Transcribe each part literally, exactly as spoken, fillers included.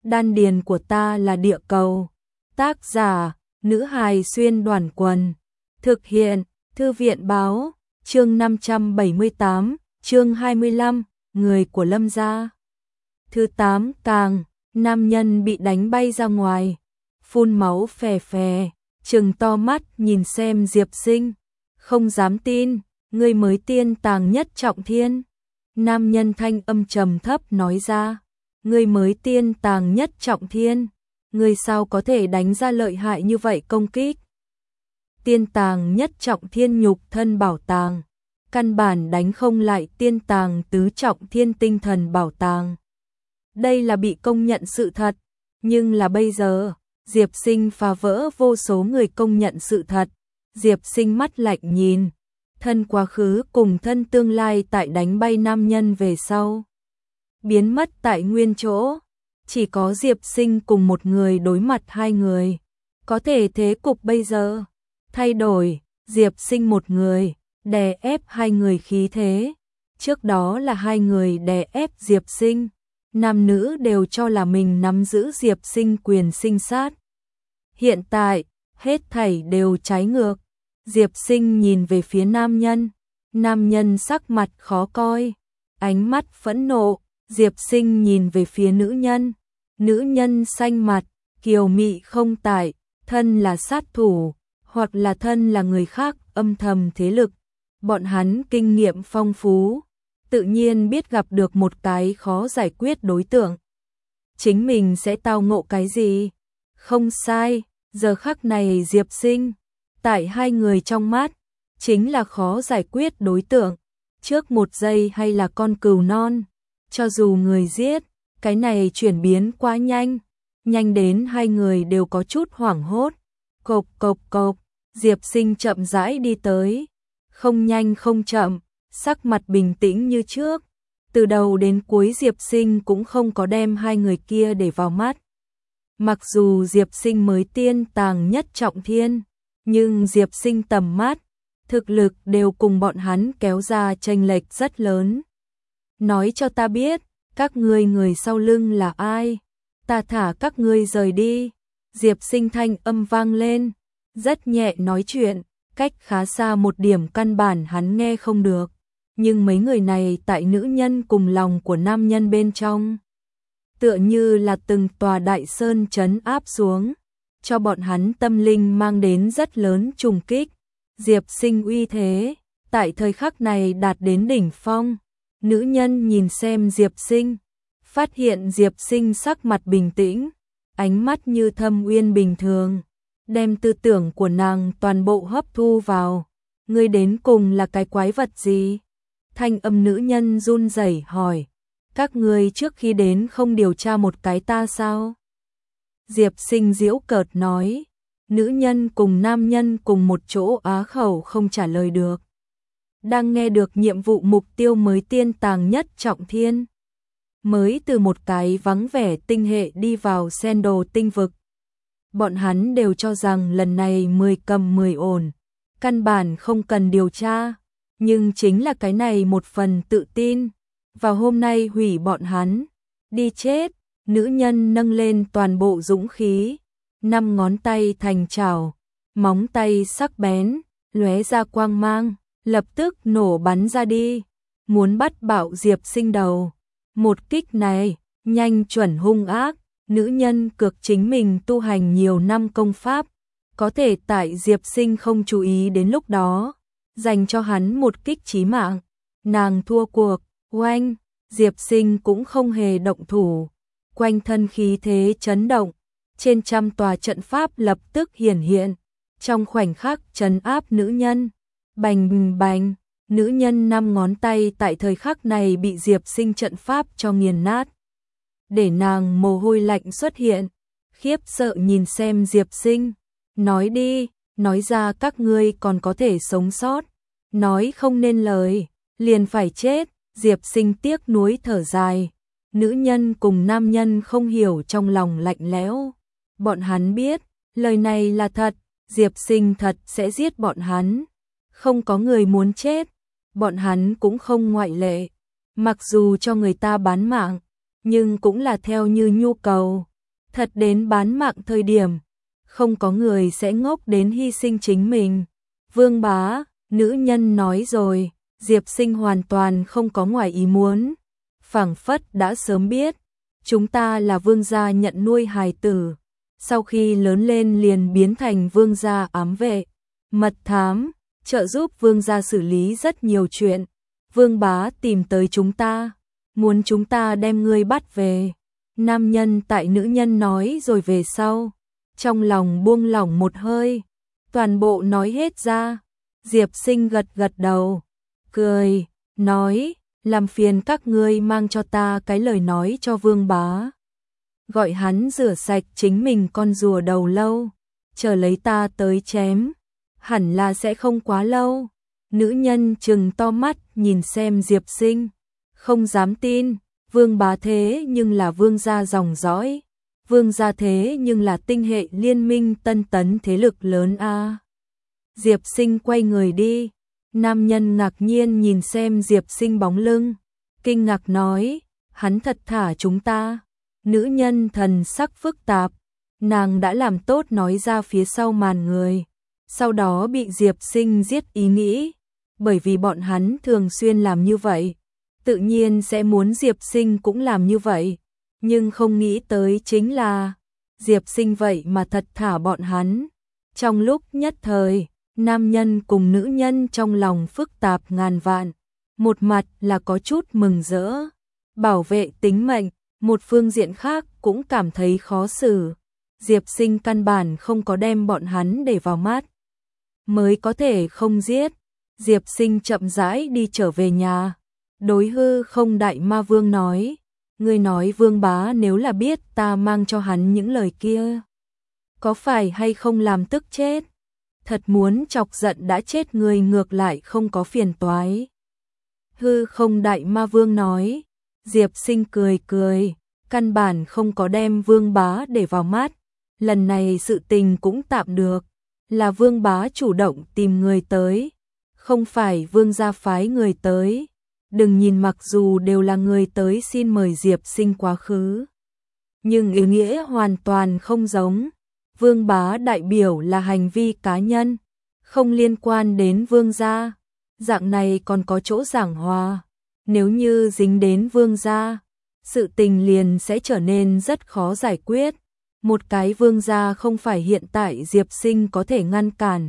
Đan điền của ta là địa cầu. Tác giả, nữ hài xuyên đoàn quần. Thực hiện, thư viện báo, chương năm trăm bảy mươi tám, chương hai mươi lăm, người của Lâm gia. Thứ tám càng, nam nhân bị đánh bay ra ngoài, phun máu phè phè, trừng to mắt nhìn xem Diệp Sinh, không dám tin, ngươi mới tiên tàng nhất trọng thiên. Nam nhân thanh âm trầm thấp nói ra, ngươi mới tiên tàng nhất trọng thiên, ngươi sao có thể đánh ra lợi hại như vậy công kích? Tiên tàng nhất trọng thiên nhục thân bảo tàng, căn bản đánh không lại tiên tàng tứ trọng thiên tinh thần bảo tàng. Đây là bị công nhận sự thật, nhưng là bây giờ, Diệp Sinh phá vỡ vô số người công nhận sự thật. Diệp Sinh mắt lạnh nhìn, thân quá khứ cùng thân tương lai tại đánh bay nam nhân về sau, biến mất tại nguyên chỗ, chỉ có Diệp Sinh cùng một người đối mặt hai người, có thể thế cục bây giờ thay đổi, Diệp Sinh một người đè ép hai người khí thế, trước đó là hai người đè ép Diệp Sinh, nam nữ đều cho là mình nắm giữ Diệp Sinh quyền sinh sát. Hiện tại, hết thảy đều trái ngược. Diệp Sinh nhìn về phía nam nhân, nam nhân sắc mặt khó coi, ánh mắt phẫn nộ. Diệp Sinh nhìn về phía nữ nhân, nữ nhân xanh mặt, kiều mị không tại, thân là sát thủ, hoặc là thân là người khác âm thầm thế lực. Bọn hắn kinh nghiệm phong phú, tự nhiên biết gặp được một cái khó giải quyết đối tượng, chính mình sẽ tao ngộ cái gì. Không sai, giờ khắc này Diệp Sinh, tại hai người trong mắt, chính là khó giải quyết đối tượng. Trước một giây hay là con cừu non, cho dù người giết, cái này chuyển biến quá nhanh, nhanh đến hai người đều có chút hoảng hốt. Cộp cộp cộp, Diệp Sinh chậm rãi đi tới, không nhanh không chậm, sắc mặt bình tĩnh như trước. Từ đầu đến cuối Diệp Sinh cũng không có đem hai người kia để vào mắt. Mặc dù Diệp Sinh mới tiên tàng nhất trọng thiên, nhưng Diệp Sinh tầm mắt, thực lực đều cùng bọn hắn kéo ra chênh lệch rất lớn. Nói cho ta biết, các ngươi người sau lưng là ai? Ta thả các ngươi rời đi. Diệp Sinh thanh âm vang lên, rất nhẹ nói chuyện, cách khá xa một điểm căn bản hắn nghe không được. Nhưng mấy người này tại nữ nhân cùng lòng của nam nhân bên trong, tựa như là từng tòa đại sơn trấn áp xuống, cho bọn hắn tâm linh mang đến rất lớn trùng kích. Diệp Sinh uy thế, tại thời khắc này đạt đến đỉnh phong. Nữ nhân nhìn xem Diệp Sinh, phát hiện Diệp Sinh sắc mặt bình tĩnh, ánh mắt như thâm uyên bình thường, đem tư tưởng của nàng toàn bộ hấp thu vào. Ngươi đến cùng là cái quái vật gì? Thanh âm nữ nhân run rẩy hỏi, các ngươi trước khi đến không điều tra một cái ta sao? Diệp Sinh giễu cợt nói, nữ nhân cùng nam nhân cùng một chỗ á khẩu không trả lời được. Đang nghe được nhiệm vụ mục tiêu mới tiên tàng nhất trọng thiên, mới từ một cái vắng vẻ tinh hệ đi vào sen đồ tinh vực. Bọn hắn đều cho rằng lần này mười cầm mười ổn, căn bản không cần điều tra, nhưng chính là cái này một phần tự tin, vào hôm nay hủy bọn hắn, đi chết. Nữ nhân nâng lên toàn bộ dũng khí, năm ngón tay thành chảo, móng tay sắc bén, lóe ra quang mang, lập tức nổ bắn ra đi, muốn bắt bạo Diệp Sinh đầu. Một kích này, nhanh chuẩn hung ác, nữ nhân cược chính mình tu hành nhiều năm công pháp, có thể tại Diệp Sinh không chú ý đến lúc đó, dành cho hắn một kích chí mạng. Nàng thua cuộc, oanh, Diệp Sinh cũng không hề động thủ. Quanh thân khí thế chấn động, trên trăm tòa trận pháp lập tức hiển hiện, trong khoảnh khắc trấn áp nữ nhân. Bành bành, nữ nhân năm ngón tay tại thời khắc này bị Diệp Sinh trận pháp cho nghiền nát. Để nàng mồ hôi lạnh xuất hiện, khiếp sợ nhìn xem Diệp Sinh, nói đi, nói ra các ngươi còn có thể sống sót, nói không nên lời, liền phải chết. Diệp Sinh tiếc nuối thở dài. Nữ nhân cùng nam nhân không hiểu trong lòng lạnh lẽo. Bọn hắn biết, lời này là thật, Diệp Sinh thật sẽ giết bọn hắn. Không có người muốn chết, bọn hắn cũng không ngoại lệ. Mặc dù cho người ta bán mạng, nhưng cũng là theo như nhu cầu. Thật đến bán mạng thời điểm, không có người sẽ ngốc đến hy sinh chính mình. Vương bá, nữ nhân nói rồi, Diệp Sinh hoàn toàn không có ngoài ý muốn. Phảng phất đã sớm biết, chúng ta là vương gia nhận nuôi hài tử. Sau khi lớn lên liền biến thành vương gia ám vệ, mật thám, trợ giúp vương gia xử lý rất nhiều chuyện. Vương bá tìm tới chúng ta, muốn chúng ta đem ngươi bắt về. Nam nhân tại nữ nhân nói rồi về sau, trong lòng buông lỏng một hơi, toàn bộ nói hết ra. Diệp Sinh gật gật đầu, cười, nói, làm phiền các ngươi mang cho ta cái lời nói cho vương bá. Gọi hắn rửa sạch chính mình con rùa đầu lâu, chờ lấy ta tới chém, hẳn là sẽ không quá lâu. Nữ nhân trừng to mắt nhìn xem Diệp Sinh, không dám tin, vương bá thế nhưng là vương gia dòng dõi, vương gia thế nhưng là tinh hệ liên minh tân tấn thế lực lớn a. Diệp Sinh quay người đi, nam nhân ngạc nhiên nhìn xem Diệp Sinh bóng lưng, kinh ngạc nói, hắn thật thả chúng ta. Nữ nhân thần sắc phức tạp, nàng đã làm tốt nói ra phía sau màn người, sau đó bị Diệp Sinh giết ý nghĩ, bởi vì bọn hắn thường xuyên làm như vậy, tự nhiên sẽ muốn Diệp Sinh cũng làm như vậy, nhưng không nghĩ tới chính là Diệp Sinh vậy mà thật thả bọn hắn. Trong lúc nhất thời, nam nhân cùng nữ nhân trong lòng phức tạp ngàn vạn, một mặt là có chút mừng rỡ, bảo vệ tính mệnh, một phương diện khác cũng cảm thấy khó xử. Diệp Sinh căn bản không có đem bọn hắn để vào mắt, mới có thể không giết. Diệp Sinh chậm rãi đi trở về nhà, đối hư không đại ma vương nói, ngươi nói vương bá nếu là biết ta mang cho hắn những lời kia, có phải hay không làm tức chết? Thật muốn chọc giận đã chết người ngược lại không có phiền toái. Hư không đại ma vương nói, Diệp Sinh cười cười, căn bản không có đem vương bá để vào mắt. Lần này sự tình cũng tạm được, là vương bá chủ động tìm người tới, không phải vương gia phái người tới. Đừng nhìn mặc dù đều là người tới xin mời Diệp Sinh quá khứ, nhưng ý nghĩa hoàn toàn không giống. Vương bá đại biểu là hành vi cá nhân, không liên quan đến vương gia, dạng này còn có chỗ giảng hòa. Nếu như dính đến vương gia, sự tình liền sẽ trở nên rất khó giải quyết. Một cái vương gia không phải hiện tại Diệp Sinh có thể ngăn cản.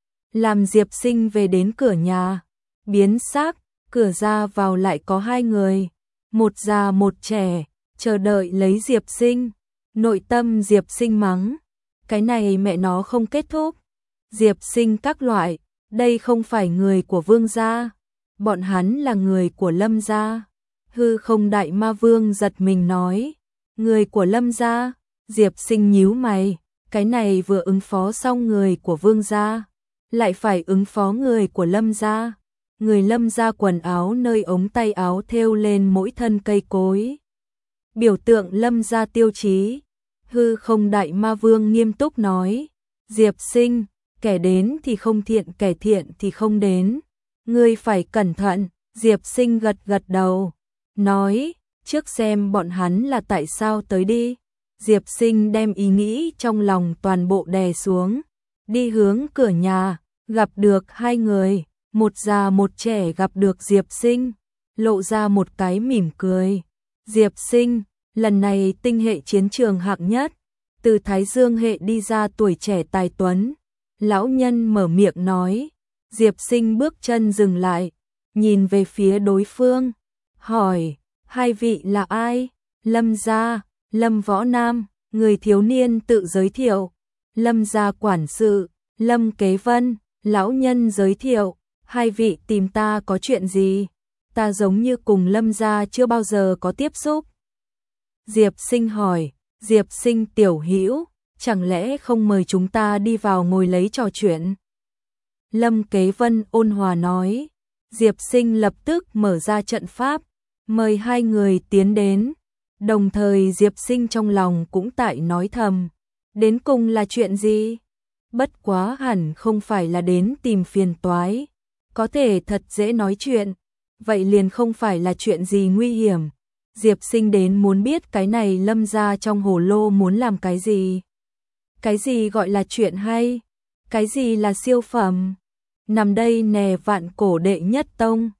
Làm Diệp Sinh về đến cửa nhà, biến sắc, cửa ra vào lại có hai người, một già một trẻ, chờ đợi lấy Diệp Sinh. Nội tâm Diệp Sinh mắng, cái này mẹ nó không kết thúc. Diệp Sinh các loại, đây không phải người của vương gia, bọn hắn là người của Lâm gia. Hư không đại ma vương giật mình nói, người của Lâm gia. Diệp Sinh nhíu mày, cái này vừa ứng phó xong người của vương gia, lại phải ứng phó người của Lâm gia. Người Lâm gia quần áo nơi ống tay áo thêu lên mỗi thân cây cối, biểu tượng Lâm gia tiêu chí. Hư không đại ma vương nghiêm túc nói, Diệp Sinh, kẻ đến thì không thiện, kẻ thiện thì không đến, ngươi phải cẩn thận. Diệp Sinh gật gật đầu, nói, trước xem bọn hắn là tại sao tới đi. Diệp Sinh đem ý nghĩ trong lòng toàn bộ đè xuống, đi hướng cửa nhà, gặp được hai người, một già một trẻ gặp được Diệp Sinh, lộ ra một cái mỉm cười. Diệp Sinh, lần này tinh hệ chiến trường hạng nhất, từ Thái Dương hệ đi ra tuổi trẻ tài tuấn. Lão nhân mở miệng nói. Diệp Sinh bước chân dừng lại, nhìn về phía đối phương, hỏi, hai vị là ai? Lâm gia, Lâm Võ Nam. Người thiếu niên tự giới thiệu. Lâm gia quản sự, Lâm Kế Vân. Lão nhân giới thiệu, hai vị tìm ta có chuyện gì? Ta giống như cùng Lâm gia chưa bao giờ có tiếp xúc. Diệp Sinh hỏi, Diệp Sinh tiểu hữu, chẳng lẽ không mời chúng ta đi vào ngồi lấy trò chuyện? Lâm Kế Vân ôn hòa nói. Diệp Sinh lập tức mở ra trận pháp, mời hai người tiến đến. Đồng thời Diệp Sinh trong lòng cũng tại nói thầm, đến cùng là chuyện gì? Bất quá hẳn không phải là đến tìm phiền toái, có thể thật dễ nói chuyện, vậy liền không phải là chuyện gì nguy hiểm. Diệp Sinh đến muốn biết cái này Lâm gia trong hồ lô muốn làm cái gì. Cái gì gọi là chuyện hay? Cái gì là siêu phẩm? Nằm đây nè vạn cổ đệ nhất tông.